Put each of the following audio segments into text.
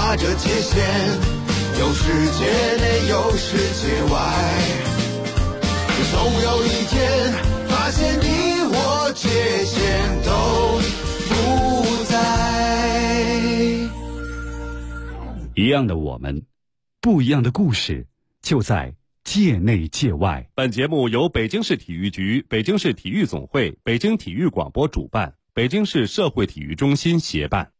划着界限，有世界内有世界外，总有一天发现你我界限都不在。 一样的我们，不一样的故事，就在界内界外。 本节目由北京市体育局、北京市体育总会、北京体育广播主办，北京市社会体育中心协办。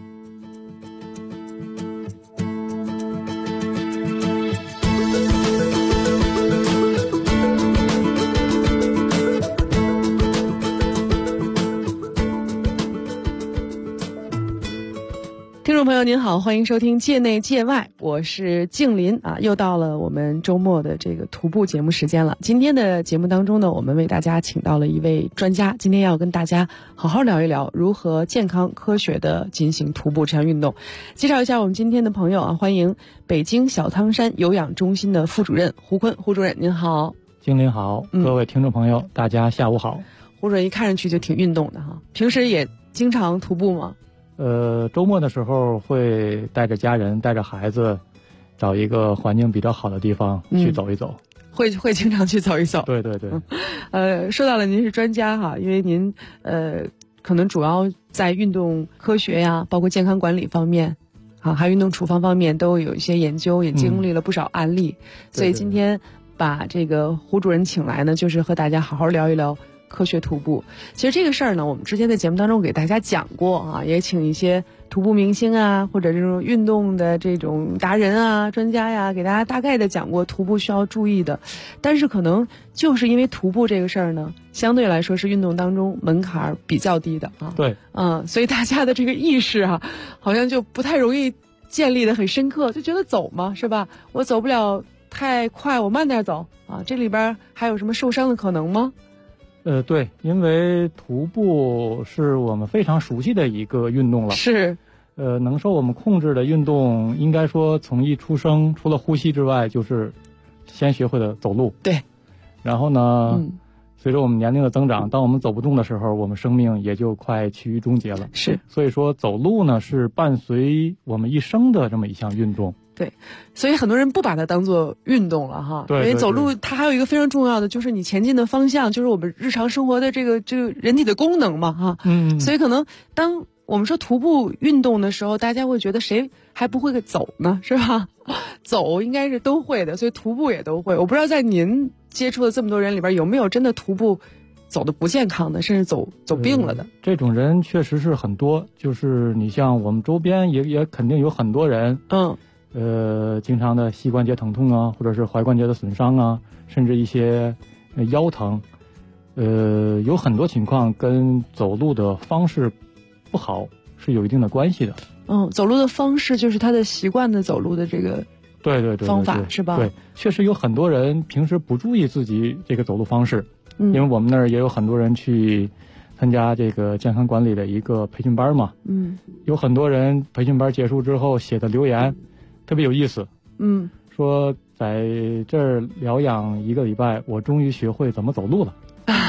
听众朋友您好，欢迎收听界内界外，我是静林啊，又到了我们周末的这个徒步节目时间了。今天的节目当中呢，我们为大家请到了一位专家，今天要跟大家好好聊一聊如何健康科学的进行徒步这项运动。介绍一下我们今天的朋友啊，欢迎北京小汤山有氧中心的副主任胡坤。胡主任您好。 静林好，各位听众朋友，大家下午好。 胡主任一看上去就挺运动的哈，平时也经常徒步吗？ 周末的时候会带着家人带着孩子找一个环境比较好的地方去走一走。 会经常去走一走。 对对对。 说到了您是专家哈，因为您可能主要在运动科学呀，包括健康管理方面啊，还有运动处方方面都有一些研究，也经历了不少案例。所以今天把这个胡主任请来呢，就是和大家好好聊一聊科学徒步。其实这个事儿呢，我们之前在节目当中给大家讲过啊，也请一些徒步明星啊，或者这种运动的这种达人啊、专家呀，给大家大概的讲过徒步需要注意的。但是可能就是因为徒步这个事儿呢，相对来说是运动当中门槛比较低的啊。 对， 所以大家的这个意识啊，好像就不太容易建立的很深刻，就觉得走嘛，是吧？我走不了太快，我慢点走啊。这里边还有什么受伤的可能吗？ 对，因为徒步是我们非常熟悉的一个运动了。 是。 能受我们控制的运动，应该说从一出生，除了呼吸之外，就是先学会了走路。 对。 然后呢，随着我们年龄的增长，当我们走不动的时候，我们生命也就快趋于终结了。 是。 所以说，走路呢是伴随我们一生的这么一项运动。 对，所以很多人不把它当做运动了哈。 对， 因为走路它还有一个非常重要的，就是你前进的方向，就是我们日常生活的这个人体的功能嘛哈。所以可能当我们说徒步运动的时候，大家会觉得谁还不会个走呢，是吧？走应该是都会的，所以徒步也都会。我不知道在您接触的这么多人里边，有没有真的徒步走的不健康的，甚至走病了的？ 这种人确实是很多，就是你像我们周边也肯定有很多人。经常的膝关节疼痛啊，或者是踝关节的损伤啊，甚至一些腰疼，有很多情况跟走路的方式不好是有一定的关系的。走路的方式就是他的习惯的走路的这个对方法是吧？ 对，确实有很多人平时不注意自己这个走路方式，因为我们那儿也有很多人去参加这个健康管理的一个培训班嘛。有很多人培训班结束之后写的留言特别有意思，说在这儿疗养1个礼拜，我终于学会怎么走路了。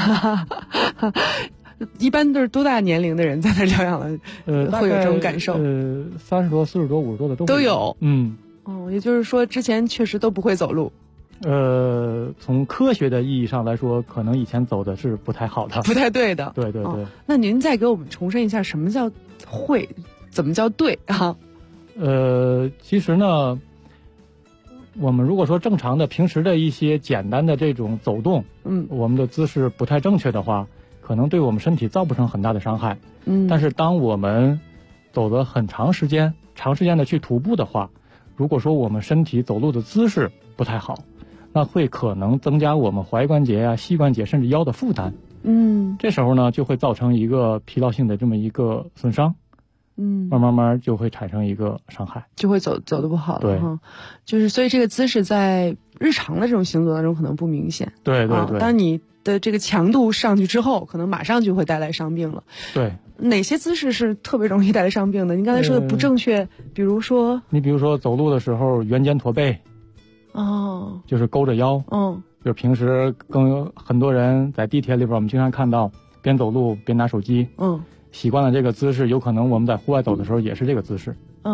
一般都是多大年龄的人在那疗养了，会有这种感受 ？30多、40多、50多的都有。也就是说之前确实都不会走路。 从科学的意义上来说，可能以前走的是不太好的， 不太对的。 对对对。 那您再给我们重申一下，什么叫会，怎么叫对啊？ 其实呢，我们如果说正常的平时的一些简单的这种走动，我们的姿势不太正确的话，可能对我们身体造不成很大的伤害。但是当我们走了很长时间的去徒步的话，如果说我们身体走路的姿势不太好，那会可能增加我们踝关节啊、膝关节甚至腰的负担。这时候呢，就会造成一个疲劳性的这么一个损伤。慢慢就会产生一个伤害， 就会走得不好了。 对， 就是所以这个姿势在日常的这种行走当中可能不明显。 对对对。 当你的这个强度上去之后，可能马上就会带来伤病了。 对。 哪些姿势是特别容易带来伤病的？您刚才说的不正确，比如说走路的时候圆肩驼背，就是勾着腰，就平时更有很多人在地铁里边，我们经常看到边走路边拿手机，习惯了这个姿势，有可能我们在户外走的时候也是这个姿势。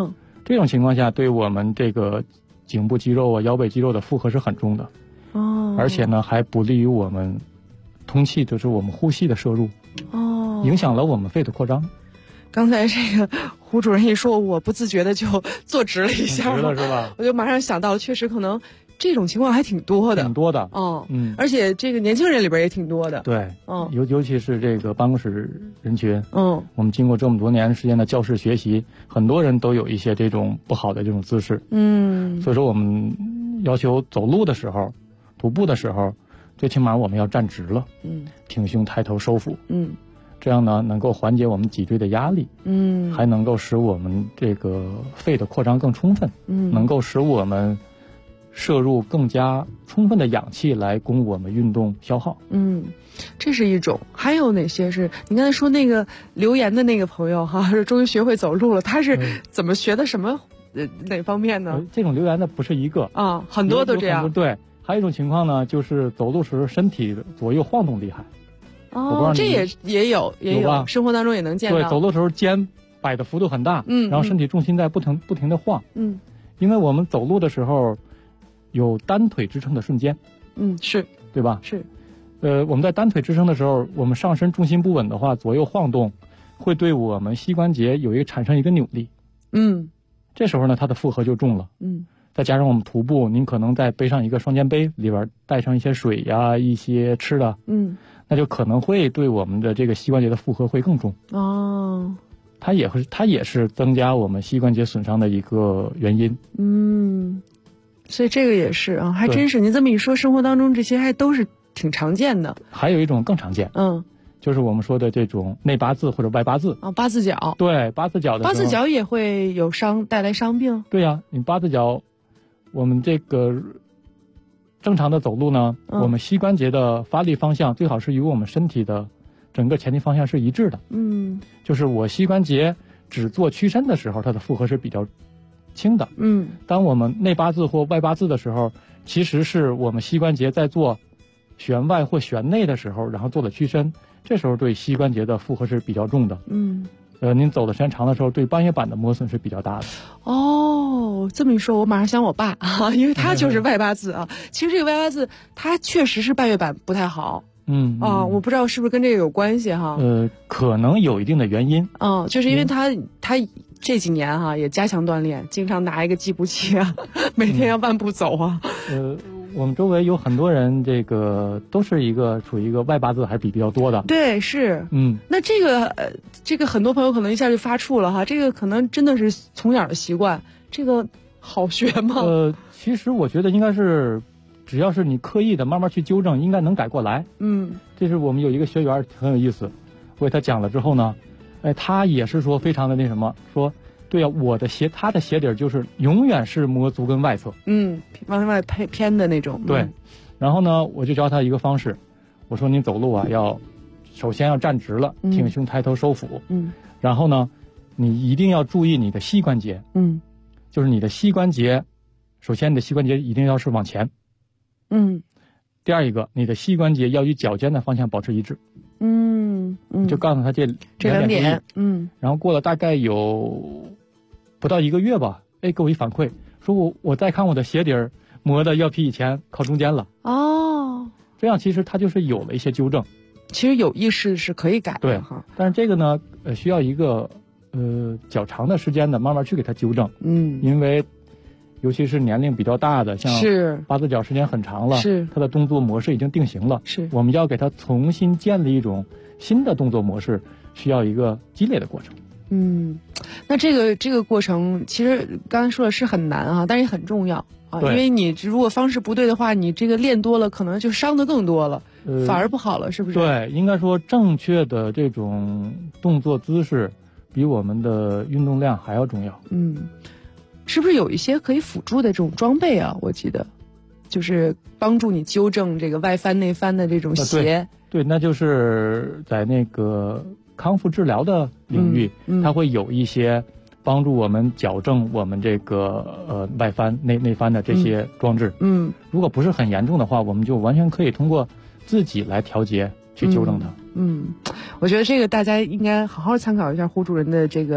这种情况下对我们这个颈部肌肉啊、腰背肌肉的负荷是很重的。而且呢还不利于我们通气，就是我们呼吸的摄入。影响了我们肺的扩张。 刚才这个胡主任一说，我不自觉的就坐直了一下， 直了是吧？ 我就马上想到，确实可能这种情况还挺多的， 挺多的。 而且这个年轻人里边也挺多的。 对，尤其是这个办公室人群，我们经过这么多年时间的教室学习，很多人都有一些这种不好的这种姿势。所以说我们要求走路的时候、徒步的时候，最起码我们要站直了，挺胸抬头收腹，这样呢能够缓解我们脊椎的压力，还能够使我们这个肺的扩张更充分，能够使我们摄入更加充分的氧气来供我们运动消耗。 这是一种。还有哪些是你刚才说那个留言的那个朋友哈，终于学会走路了，他是怎么学的？什么哪方面呢？ 这种留言的不是一个啊， 很多都这样。 对，还有一种情况呢，就是走路时身体左右晃动厉害。 这也有吧？ 生活当中也能见到。 对，走路时候肩摆的幅度很大，然后身体重心在不停的晃，因为我们走路的时候有单腿支撑的瞬间， 是对吧？ 是， 我们在单腿支撑的时候，我们上身重心不稳的话，左右晃动会对我们膝关节产生一个扭力，这时候呢，它的负荷就重了，再加上我们徒步，您可能再背上一个双肩背，里边带上一些水呀、一些吃的，那就可能会对我们的这个膝关节的负荷会更重。它也是增加我们膝关节损伤的一个原因。 所以这个也是啊，还真是您这么一说，生活当中这些还都是挺常见的。 还有一种更常见，就是我们说的这种内八字或者外八字啊，八字脚。 对，八字脚的时候， 八字脚也会有带来伤病。 对呀，你八字脚，我们这个正常的走路呢，我们膝关节的发力方向最好是与我们身体的整个前进方向是一致的。就是我膝关节只做屈伸的时候，它的负荷是比较轻的。当我们内八字或外八字的时候，其实是我们膝关节在做旋外或旋内的时候，然后做了屈伸，这时候对膝关节的负荷是比较重的。您走的时间长的时候，对半月板的磨损是比较大的。 这么一说，我马上想我爸啊，因为他就是外八字啊。其实这个外八字，他确实是半月板不太好。我不知道是不是跟这个有关系哈。 可能有一定的原因。 就是因为他这几年哈也加强锻炼，经常拿一个计步器啊，每天要万步走啊。 我们周围有很多人，这个都是处于一个外八字还是比较多的。 对，是。那这个很多朋友可能一下就发怵了哈，这个可能真的是从小的习惯，这个好学吗？ 其实我觉得应该是，只要是你刻意的慢慢去纠正，应该能改过来。这是我们有一个学员很有意思，我给他讲了之后呢，他也是说非常的那什么，说对啊，他的鞋底就是永远是磨足跟外侧， 往外偏的那种。 对，然后呢，我就教他一个方式，我说你走路啊，首先要站直了，挺胸抬头收腹，然后呢，你一定要注意你的膝关节，就是你的膝关节，首先你的膝关节一定要是往前，第二一个，你的膝关节要与脚尖的方向保持一致，就告诉他这两点，然后过了大概有不到1个月吧，给我一反馈，说我再看我的鞋底磨的要比以前靠中间了。这样其实他就是有了一些纠正。 其实有意识是可以改的。 对哈，但是这个呢，需要一个较长的时间的慢慢去给他纠正。因为尤其是年龄比较大的，像八字脚时间很长了，他的动作模式已经定型了，我们要给他重新建立一种新的动作模式，需要一个积累的过程。 那这个过程其实刚才说的是很难啊，但是也很重要啊，因为你如果方式不对的话，你这个练多了，可能就伤得更多了，反而不好了，是不是？ 对，应该说正确的这种动作姿势比我们的运动量还要重要。 是不是有一些可以辅助的这种装备啊？我记得就是帮助你纠正这个外翻内翻的这种鞋。 对，那就是在那个康复治疗的领域，它会有一些帮助我们矫正我们这个外翻内翻的这些装置。如果不是很严重的话，我们就完全可以通过自己来调节去纠正它。 我觉得这个大家应该好好参考一下胡主任的这个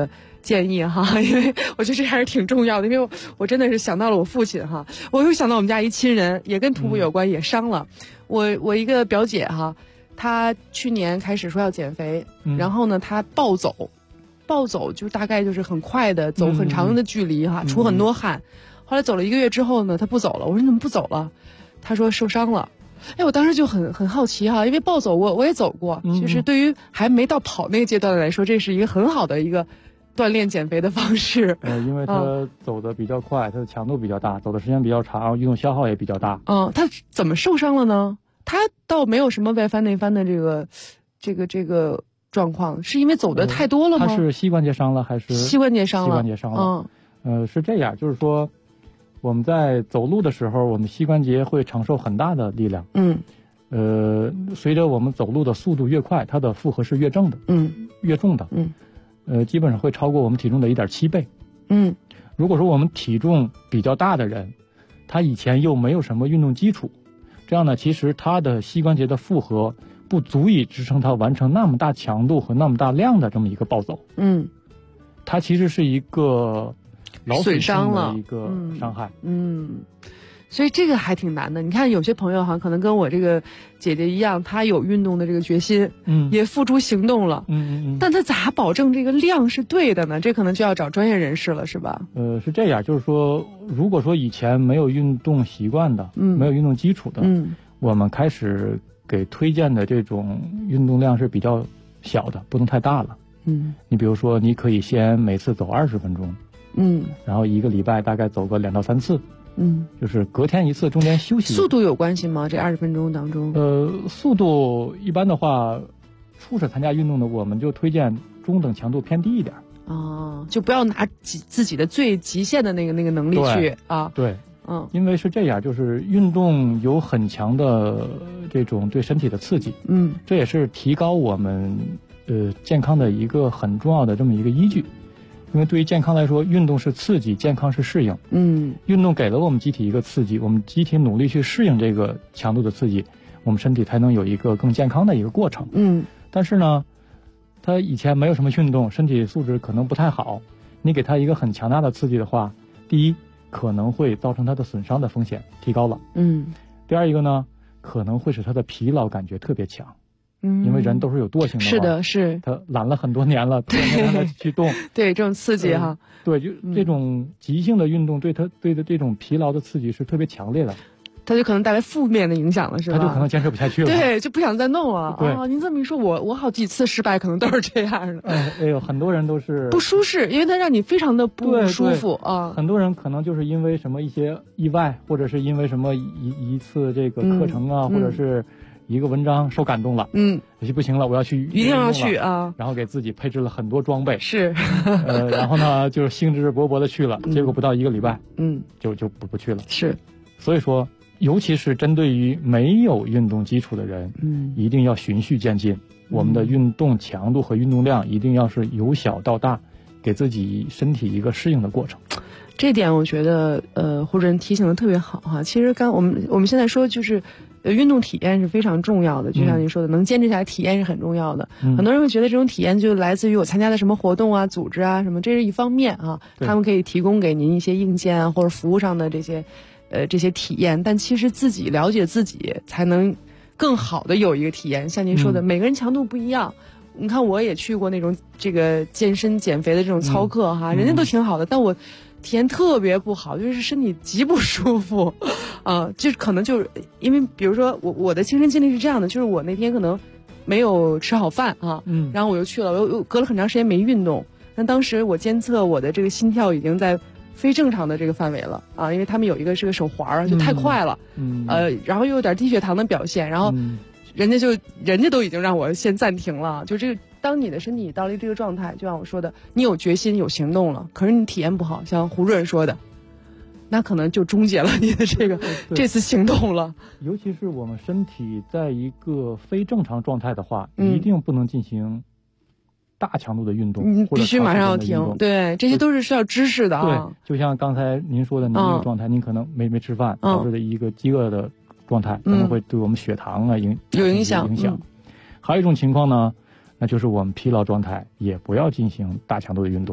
建议哈，因为我觉得这还是挺重要的，因为我真的是想到了我父亲哈，我又想到我们家一亲人也跟徒步有关，也伤了。我一个表姐哈，她去年开始说要减肥，然后呢她暴走就大概就是很快的走很长的距离哈，出很多汗。后来走了1个月之后呢，她不走了。我说你怎么不走了？她说受伤了。哎，我当时就很好奇哈，因为暴走我也走过，就是对于还没到跑那个阶段来说，这是一个很好的一个锻炼减肥的方式。 因为他走的比较快，他的强度比较大，走的时间比较长，运动消耗也比较大。 他怎么受伤了呢？他倒没有什么外翻内翻的这个状况，是因为走的太多了吗？ 他是膝关节伤了还是膝关节伤了？ 膝关节伤了。是这样，就是说我们在走路的时候，我们膝关节会承受很大的力量。随着我们走路的速度越快，它的负荷是越重的。越重的。基本上会超过我们体重的1.7倍。如果说我们体重比较大的人，他以前又没有什么运动基础，这样呢，其实他的膝关节的负荷不足以支撑他完成那么大强度和那么大量的这么一个暴走。它其实是一个劳损性的一个伤害。 所以这个还挺难的。你看有些朋友哈，可能跟我这个姐姐一样，她有运动的这个决心，也付诸行动了，但她咋保证这个量是对的呢？这可能就要找专业人士了，是吧？ 是这样，就是说，如果说以前没有运动习惯的，没有运动基础的，我们开始给推荐的这种运动量是比较小的，不能太大了。你比如说，你可以先每次走20分钟，然后1个礼拜大概走个2到3次。就是隔天1次，中间休息。 速度有关系吗？这20分钟当中？ 速度一般的话，初始参加运动的，我们就推荐中等强度偏低一点。 就不要拿自己的最极限的那个能力去啊。 对，因为是这样，就是运动有很强的这种对身体的刺激。这也是提高我们健康的一个很重要的这么一个依据。因为对于健康来说，运动是刺激，健康是适应。运动给了我们机体一个刺激，我们机体努力去适应这个强度的刺激，我们身体才能有一个更健康的一个过程。但是呢，他以前没有什么运动，身体素质可能不太好，你给他一个很强大的刺激的话，第一可能会造成他的损伤的风险提高了。第二一个呢，可能会使他的疲劳感觉特别强。因为人都是有惰性的， 是的，是他懒了很多年了，突然间让他去动， 对这种刺激哈， 对，就这种急性的运动，对他对的这种疲劳的刺激是特别强烈的， 他就可能带来负面的影响了，是吧？ 他就可能坚持不下去了， 对，就不想再弄了。 对您这么一说，我好几次失败可能都是这样的。 很多人都是不舒适，因为它让你非常的不舒服啊。 很多人可能就是因为什么一些意外，或者是因为什么一次这个课程啊，或者是一个文章受感动了，不行了，我要去， 一定要去啊！ 然后给自己配置了很多装备， 是， 然后呢，就是兴致勃勃的去了，结果不到1个礼拜，就不去了。 是， 所以说，尤其是针对于没有运动基础的人，一定要循序渐进，我们的运动强度和运动量一定要是由小到大，给自己身体一个适应的过程。 这点我觉得胡主任提醒的特别好哈。其实我们现在说就是运动体验是非常重要的，就像您说的，能坚持下来体验是很重要的。很多人会觉得这种体验就来自于我参加的什么活动啊、组织啊什么，这是一方面啊，他们可以提供给您一些硬件啊或者服务上的这些体验，但其实自己了解自己才能更好的有一个体验。像您说的，每个人强度不一样。你看我也去过那种这个健身减肥的这种操课哈，人家都挺好的，但我体验特别不好，就是身体极不舒服，就是可能就是因为比如说我的亲身经历是这样的，就是我那天可能没有吃好饭啊，然后我又去了，我又隔了很长时间没运动，但当时我监测我的这个心跳已经在非正常的这个范围了啊，因为他们有一个是个手环啊，就太快了，然后又有点低血糖的表现，然后人家都已经让我先暂停了，就这个。当你的身体到了这个状态，就像我说的，你有决心有行动了，可是你体验不好，像胡主任说的，那可能就终结了你的这次行动了。 尤其是我们身体在一个非正常状态的话，一定不能进行大强度的运动， 必须马上要停。对，这些都是需要知识的啊。 对，就像刚才您说的，您这个状态，您可能没吃饭，导致的一个饥饿的状态，可能会对我们血糖啊有影响。 还有一种情况呢，那就是我们疲劳状态，也不要进行大强度的运动。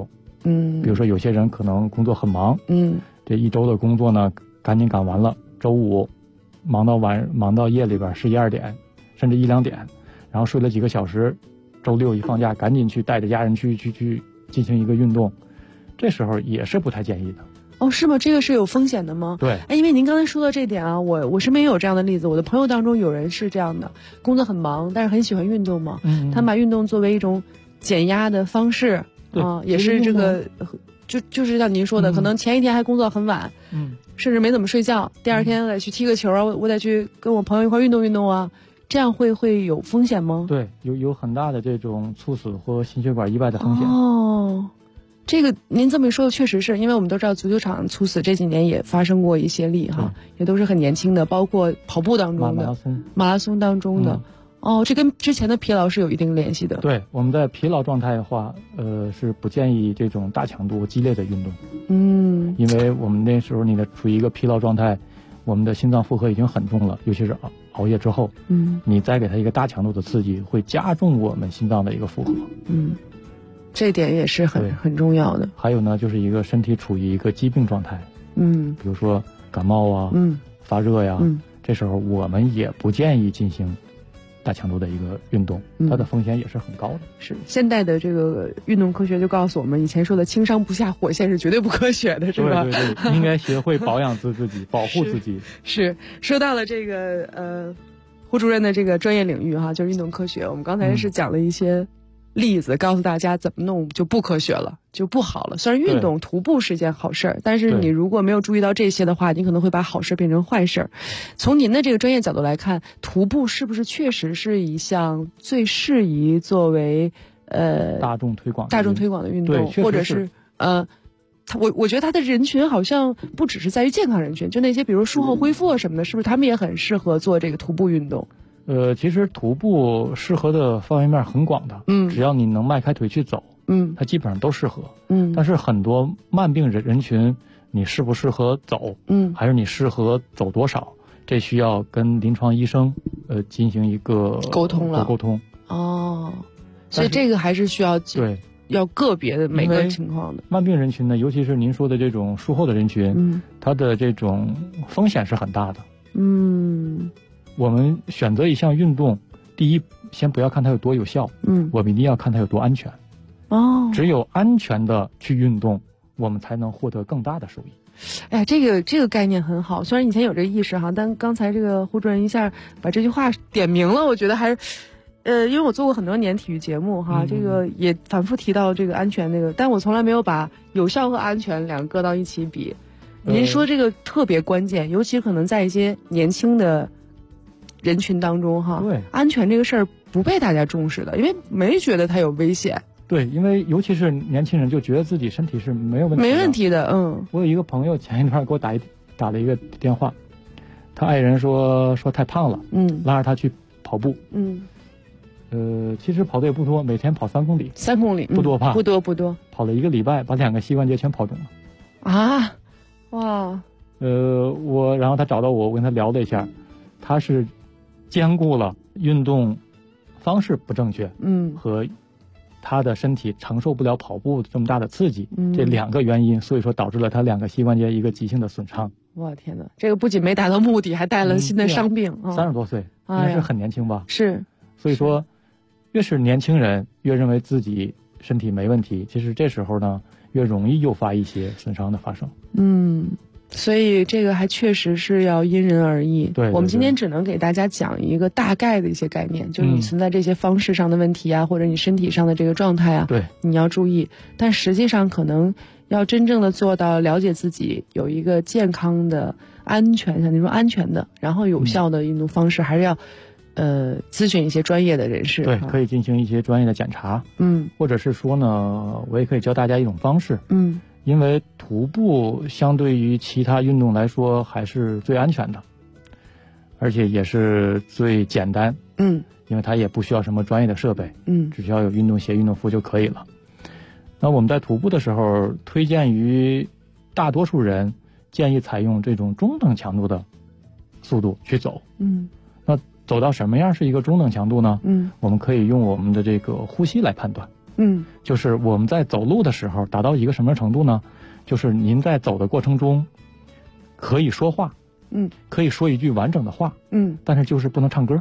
比如说有些人可能工作很忙，这一周的工作呢赶紧赶完了，周五忙到夜里边11、12点，甚至1、2点，然后睡了几个小时，周六一放假赶紧去带着家人去进行一个运动，这时候也是不太建议的。 哦，是吗？这个是有风险的吗？ 对， 因为您刚才说到这点啊，我身边也有这样的例子，我的朋友当中有人是这样的，工作很忙，但是很喜欢运动嘛，他把运动作为一种减压的方式啊，也是这个就是像您说的，可能前一天还工作很晚，甚至没怎么睡觉，第二天得去踢个球啊，我得去跟我朋友一块运动运动啊，这样会有风险吗？ 对，有很大的这种猝死或心血管意外的风险。 哦，这个您这么一说，确实是因为我们都知道足球场猝死这几年也发生过一些例哈，也都是很年轻的，包括跑步当中的马拉松当中的。哦，这跟之前的疲劳是有一定联系的。 对，我们在疲劳状态的话，是不建议这种大强度激烈的运动。因为我们那时候你的处于一个疲劳状态，我们的心脏负荷已经很重了，尤其是熬夜之后，你再给它一个大强度的刺激，会加重我们心脏的一个负荷。 这点也是很重要的。 还有呢，就是一个身体处于一个疾病状态，比如说感冒啊，发热呀，这时候我们也不建议进行大强度的一个运动，它的风险也是很高的。 是现代的这个运动科学就告诉我们，以前说的轻伤不下火线是绝对不科学的，是吧？ 对，应该学会保养自己，保护自己。 是说到了这个胡主任的这个专业领域哈，就是运动科学。我们刚才是讲了一些例子，告诉大家怎么弄就不科学了，就不好了。虽然运动徒步是一件好事儿，但是你如果没有注意到这些的话，你可能会把好事变成坏事。从您的这个专业角度来看，徒步是不是确实是一项最适宜作为大众推广的运动，或者是我觉得它的人群好像不只是在于健康人群，就那些比如术后恢复啊什么的，是不是他们也很适合做这个徒步运动？ 其实徒步适合的范围面很广的，只要你能迈开腿去走，它基本上都适合，但是很多慢病人群，你适不适合走，还是你适合走多少，这需要跟临床医生进行一个沟通。 哦，所以这个还是需要要个别的每个情况的。 慢病人群呢，尤其是您说的这种术后的人群，它的这种风险是很大的。我们选择一项运动，第一，先不要看它有多有效，我们一定要看它有多安全。只有安全的去运动，我们才能获得更大的收益。 哎呀，这个概念很好，虽然以前有这个意识哈，但刚才这个胡主任一下把这句话点明了，我觉得还是。因为我做过很多年体育节目哈，这个也反复提到这个安全但我从来没有把有效和安全两个搁到一起比。您说这个特别关键，尤其可能在一些年轻的人群当中哈，安全这个事儿不被大家重视的，因为没觉得它有危险。 对，因为尤其是年轻人就觉得自己身体是没有问题的。我有一个朋友前一段给我打了一个电话，他爱人说太胖了，拉着他去跑步，其实跑的也不多，每天跑3公里，3 公里不多吧？ 不多， 跑了1个礼拜，把2个膝关节全跑肿了。 啊，哇！ 然后他找到我跟他聊了一下，他是兼顾了运动方式不正确，和他的身体承受不了跑步这么大的刺激，这2个原因，所以说导致了他2个膝关节一个急性的损伤。 我天哪，这个不仅没达到目的，还带了新的伤病。 30多岁，应该是很年轻吧？ 是， 所以说。越是年轻人越认为自己身体没问题，其实这时候呢越容易诱发一些损伤的发生。 所以这个还确实是要因人而异。 对， 我们今天只能给大家讲一个大概的一些概念，就是你存在这些方式上的问题啊，或者你身体上的这个状态啊，你要注意。但实际上可能要真正的做到了解自己，有一个健康的、安全，像您说安全的，然后有效的运动方式，还是要咨询一些专业的人士。 对，可以进行一些专业的检查。或者是说呢，我也可以教大家一种方式。因为徒步相对于其他运动来说还是最安全的，而且也是最简单。因为它也不需要什么专业的设备。只需要有运动鞋、运动服就可以了。那我们在徒步的时候，推荐于大多数人建议采用这种中等强度的速度去走。那走到什么样是一个中等强度呢？我们可以用我们的这个呼吸来判断。 就是我们在走路的时候达到一个什么程度呢？就是您在走的过程中可以说话，可以说一句完整的话，但是就是不能唱歌。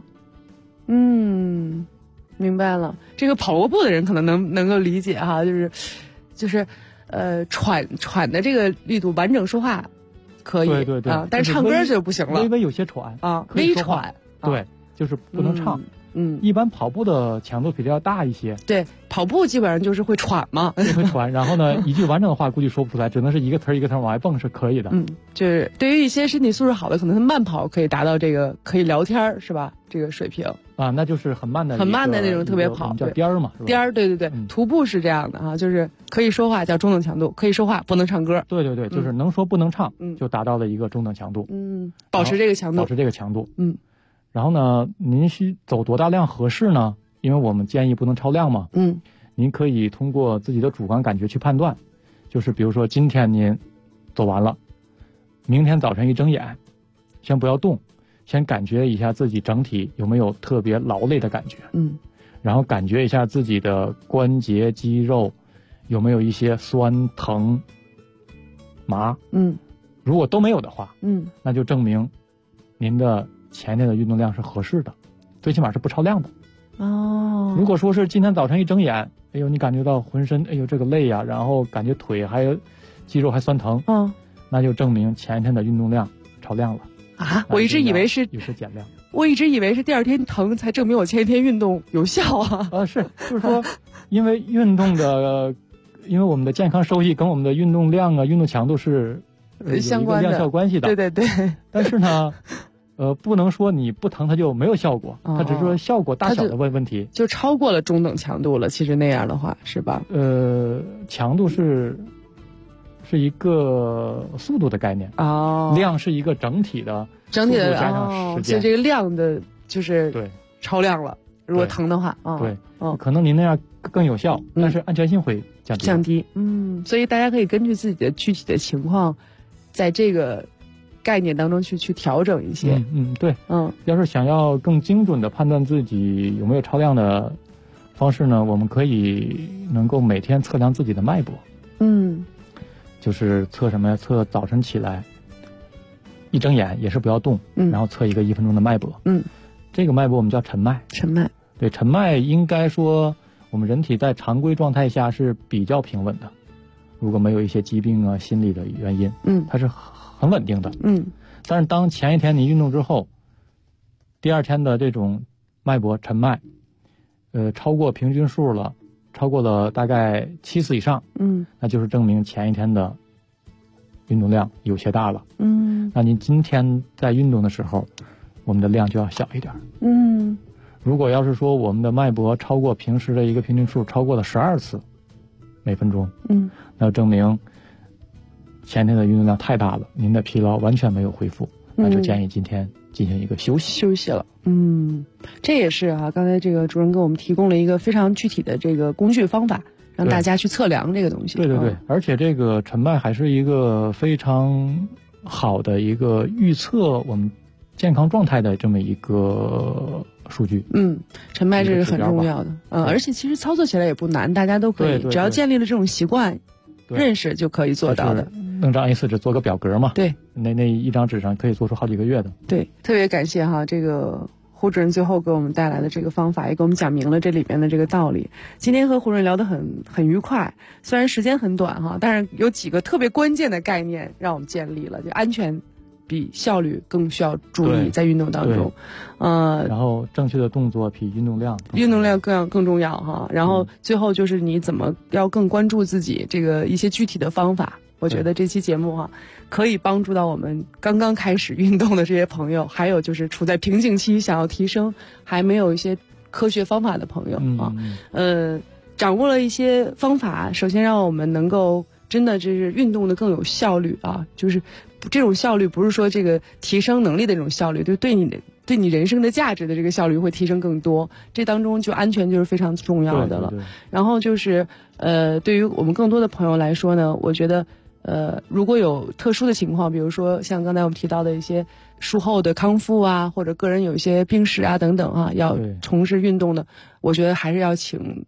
明白了。这个跑过步的人可能能够理解哈，就是喘的这个力度，完整说话可以， 对啊，但是唱歌就不行了， 微微有些喘啊，微喘， 对，就是不能唱。一般跑步的强度比较大一些。 对，跑步基本上就是会喘嘛， 会喘。然后呢，一句完整的话估计说不出来，只能是一个词儿一个词儿往外蹦是可以的。 就是对于一些身体素质好的，可能慢跑可以达到这个可以聊天是吧？这个水平啊，那就是很慢的那种特别跑， 叫颠儿嘛，是吧？ 颠儿，对。徒步是这样的啊，就是可以说话叫中等强度，可以说话不能唱歌。 对，就是能说不能唱，就达到了一个中等强度。 保持这个强度。然后呢，您需走多大量合适呢？因为我们建议不能超量嘛。您可以通过自己的主观感觉去判断，就是比如说今天您走完了，明天早晨一睁眼，先不要动，先感觉一下自己整体有没有特别劳累的感觉。然后感觉一下自己的关节肌肉有没有一些酸疼麻。如果都没有的话，那就证明您的前天的运动量是合适的，最起码是不超量的。如果说是今天早晨一睁眼，哎呦，你感觉到浑身哎呦这个累呀，然后感觉腿还有肌肉还酸疼，那就证明前一天的运动量超量了啊！我一直以为是有些减量， 我一直以为是第二天疼才证明我前一天运动有效啊。 是，就是说，因为运动的，因为我们的健康收益跟我们的运动量啊、运动强度是相关的， 量效关系的。 对。 但是呢。不能说你不疼它就没有效果，它只是说效果大小的问题， 就超过了中等强度了。其实那样的话是吧？ 强度是一个速度的概念，量是一个整体的加上时间， 所以这个量的就是对超量了。如果疼的话， 对，可能您那样更有效，但是安全性会降低。 所以大家可以根据自己的具体的情况，在这个概念当中去调整一些。 对。要是想要更精准的判断自己有没有超量的方式呢，我们可以能够每天测量自己的脉搏。就是测什么呀？测早晨起来一睁眼也是不要动，然后测一个1分钟的脉搏。这个脉搏我们叫晨脉。对，晨脉应该说我们人体在常规状态下是比较平稳的，如果没有一些疾病啊、心理的原因，它是很稳定的。但是当前一天你运动之后，第二天的这种脉搏晨脉，超过平均数了，超过了大概7次以上，那就是证明前一天的运动量有些大了。那您今天在运动的时候，我们的量就要小一点。如果要是说我们的脉搏超过平时的一个平均数，超过了12次每分钟，那证明前天的运动量太大了，您的疲劳完全没有恢复，那就建议今天进行一个休息了。这也是啊，刚才这个主任给我们提供了一个非常具体的这个工具方法，让大家去测量这个东西。 对，而且这个晨脉还是一个非常好的一个预测我们健康状态的这么一个数据。 晨脉这是很重要的。而且其实操作起来也不难，大家都可以，只要建立了这种习惯认识就可以做到的。 弄张 A4 纸做个表格嘛。 对， 那一张纸上可以做出好几个月的。 对，特别感谢哈这个胡主任最后给我们带来的这个方法，也给我们讲明了这里边的这个道理。今天和胡主任聊得很愉快，虽然时间很短哈，但是有几个特别关键的概念让我们建立了，就安全比效率更需要注意在运动当中。 然后正确的动作比运动量更重要哈。然后最后就是你怎么要更关注自己这个一些具体的方法。我觉得这期节目可以帮助到我们刚刚开始运动的这些朋友，还有就是处在瓶颈期想要提升还没有一些科学方法的朋友掌握了一些方法，首先让我们能够真的就是运动的更有效率啊，就是这种效率不是说这个提升能力的这种效率，就对你人生的价值的这个效率会提升更多。这当中就安全就是非常重要的了。 对。 然后就是对于我们更多的朋友来说呢，我觉得如果有特殊的情况，比如说像刚才我们提到的一些术后的康复啊，或者个人有一些病史啊等等要从事运动的，我觉得还是要请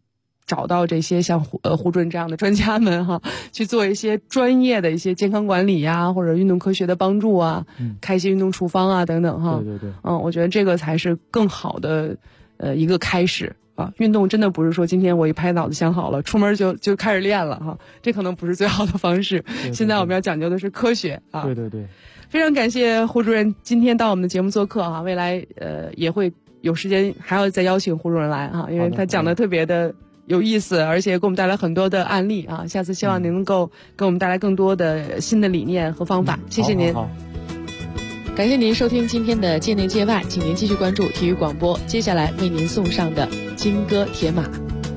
找到这些像胡主任这样的专家们哈，去做一些专业的一些健康管理呀，或者运动科学的帮助啊，开一些运动处方啊等等哈。 对对对。 我觉得这个才是更好的一个开始啊。运动真的不是说今天我一拍脑子想好了，出门就开始练了哈，这可能不是最好的方式。对对对，现在我们要讲究的是科学啊。 对对对。 非常感谢胡主任今天到我们的节目做客哈，未来也会有时间还要再邀请胡主任来哈，因为他讲的特别的有意思，而且给我们带来很多的案例啊。下次希望您能够给我们带来更多的新的理念和方法。谢谢您。 好。 感谢您收听今天的界内界外，请您继续关注体育广播，接下来为您送上的金戈铁马。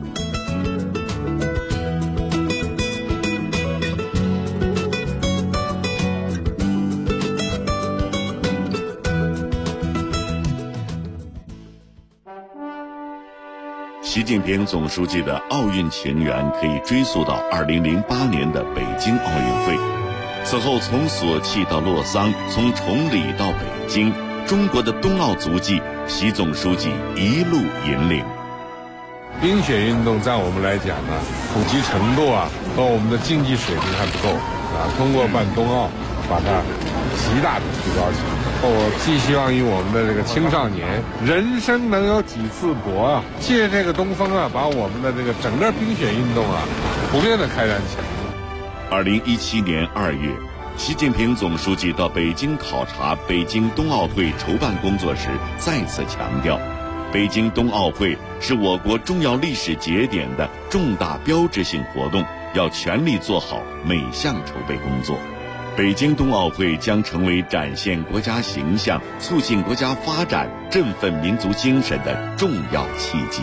习近平总书记的奥运情缘可以追溯到2008年的北京奥运会。此后从索契到洛桑，从崇礼到北京，中国的冬奥足迹，习总书记一路引领。 冰雪运动在我们来讲呢，普及程度和我们的竞技水平还不够通过办冬奥，把它极大的提高起来。我寄希望于我们的这个青少年，人生能有几次搏借这个东风把我们的这个整个冰雪运动普遍的开展起来。 2017年2月，习近平总书记到北京考察北京冬奥会筹办工作时，再次强调，北京冬奥会是我国重要历史节点的重大标志性活动，要全力做好每项筹备工作。北京冬奥会将成为展现国家形象、促进国家发展、振奋民族精神的重要契机。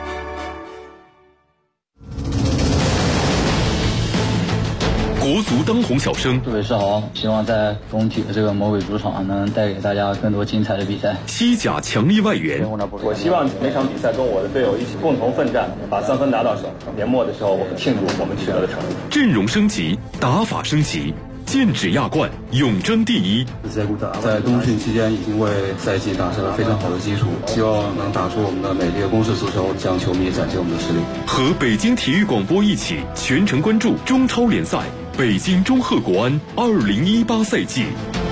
国足当红小生， 各位是好，希望在工体的这个魔鬼主场能带给大家更多精彩的比赛。 西甲强力外援， 我希望每场比赛跟我的队友一起共同奋战，把3分拿到手。年末的时候，我们庆祝我们取得的成绩。 阵容升级，打法升级，剑指亚冠，永争第一。 在冬训期间已经为赛季打下了非常好的基础，希望能打出我们的美丽的攻势足球，向球迷展现我们的实力。 和北京体育广播一起全程关注中超联赛北京中赫国安2018赛季。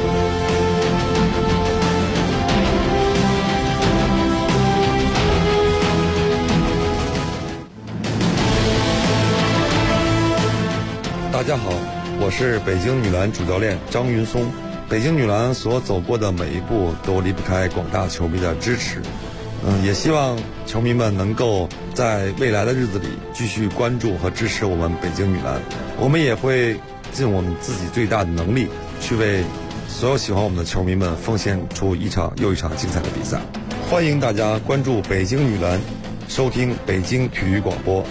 大家好，我是北京女篮主教练张云松。北京女篮所走过的每一步都离不开广大球迷的支持。也希望球迷们能够在未来的日子里继续关注和支持我们北京女篮。我们也会尽我们自己最大的能力，去为所有喜欢我们的球迷们奉献出一场又一场精彩的比赛。欢迎大家关注北京女篮，收听北京体育广播。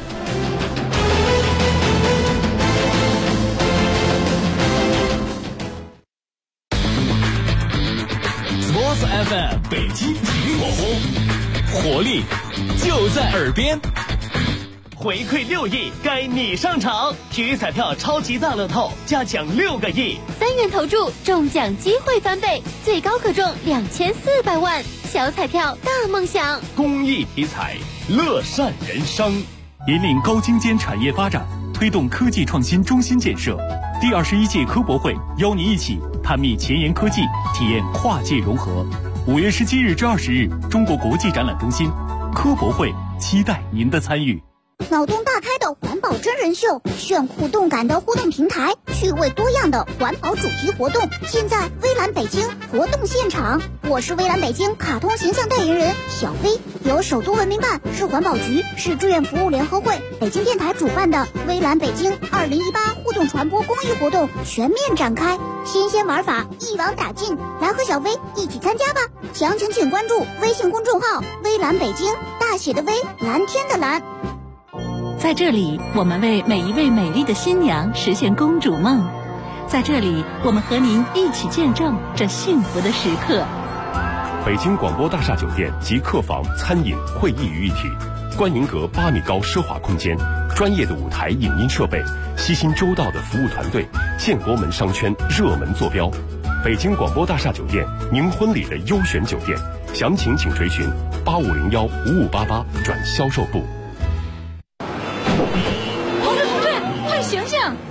FM 北京体育广播，活力就在耳边。 回馈6亿，该你上场！体育彩票超级大乐透，加奖6个亿 ，3元投注，中奖机会翻倍，最高可中2400万。小彩票大梦想， 公益体彩，乐善人生， 引领高精尖产业发展，推动科技创新中心建设。第21届科博会邀您一起探秘前沿科技，体验跨界融合。5月17日至20日，中国国际展览中心科博会，期待您的参与。 脑洞大开的环保真人秀，炫酷动感的互动平台，趣味多样的环保主题活动，现在微蓝北京活动现场。我是微蓝北京卡通形象代言人小飞，由首都文明办、市环保局、市志愿服务联合会、北京电台主办的微蓝北京2018互动传播公益活动全面展开，新鲜玩法一网打尽，来和小飞一起参加吧！详情请关注微信公众号微蓝北京，大写的微，蓝天的蓝。 在这里，我们为每一位美丽的新娘实现公主梦。在这里，我们和您一起见证这幸福的时刻。 北京广播大厦酒店集客房、餐饮、会议于一体，观云阁8米高奢华空间，专业的舞台影音设备，悉心周到的服务团队，建国门商圈热门坐标。北京广播大厦酒店，您婚礼的优选酒店，详情请垂询85015588转销售部。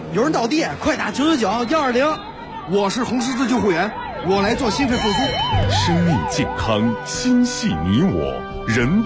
有人倒地，快打999-120。 我是红十字救护员，我来做心肺复苏。 生命健康，心系你我，人